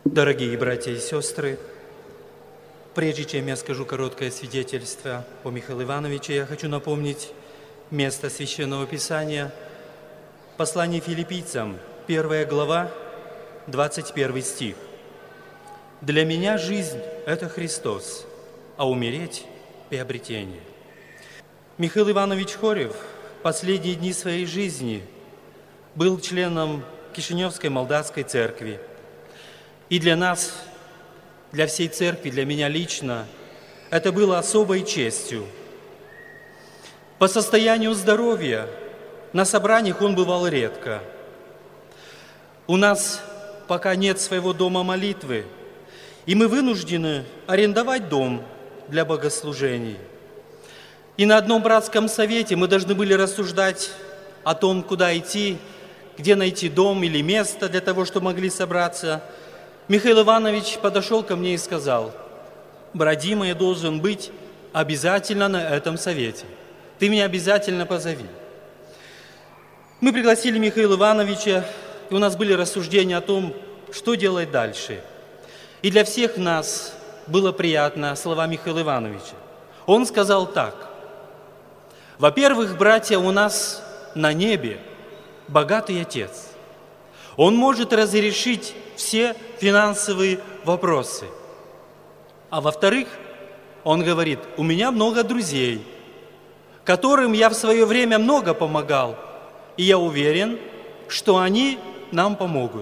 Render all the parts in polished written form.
Дорогие братья и сестры, прежде чем я скажу короткое свидетельство о Михаиле Ивановиче, я хочу напомнить место Священного Писания, послание Филиппийцам, 1 глава, 21 стих. «Для меня жизнь – это Христос, а умереть – приобретение». Михаил Иванович Хорев в последние дни своей жизни был членом Кишиневской молдавской церкви. И для нас, для всей церкви, для меня лично, это было особой честью. По состоянию здоровья на собраниях он бывал редко. У нас пока нет своего дома молитвы, и мы вынуждены арендовать дом для богослужений. И на одном братском совете мы должны были рассуждать о том, куда идти, где найти дом или место для того, чтобы могли собраться. Михаил Иванович подошел ко мне и сказал: «Брат Дима, я должен быть обязательно на этом совете. Ты меня обязательно позови». Мы пригласили Михаила Ивановича, и у нас были рассуждения о том, что делать дальше. И для всех нас было приятно слова Михаила Ивановича. Он сказал так: «Во-первых, братья, у нас на небе богатый Отец. Он может разрешить все финансовые вопросы. А во-вторых, он говорит, у меня много друзей, которым я в свое время много помогал, и я уверен, что они нам помогут».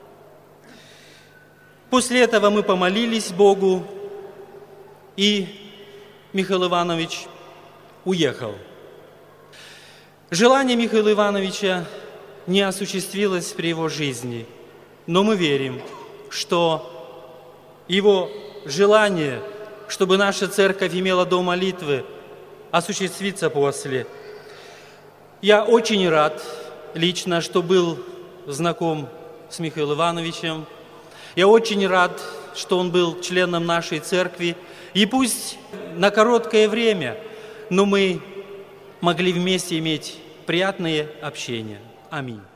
После этого мы помолились Богу, и Михаил Иванович уехал. Желание Михаила Ивановича не осуществилось при его жизни, но мы верим, что его желание, чтобы наша церковь имела дом молитвы, осуществится после. Я очень рад лично, что был знаком с Михаилом Ивановичем. Я очень рад, что он был членом нашей церкви. И пусть на короткое время, но мы могли вместе иметь приятное общение. Аминь.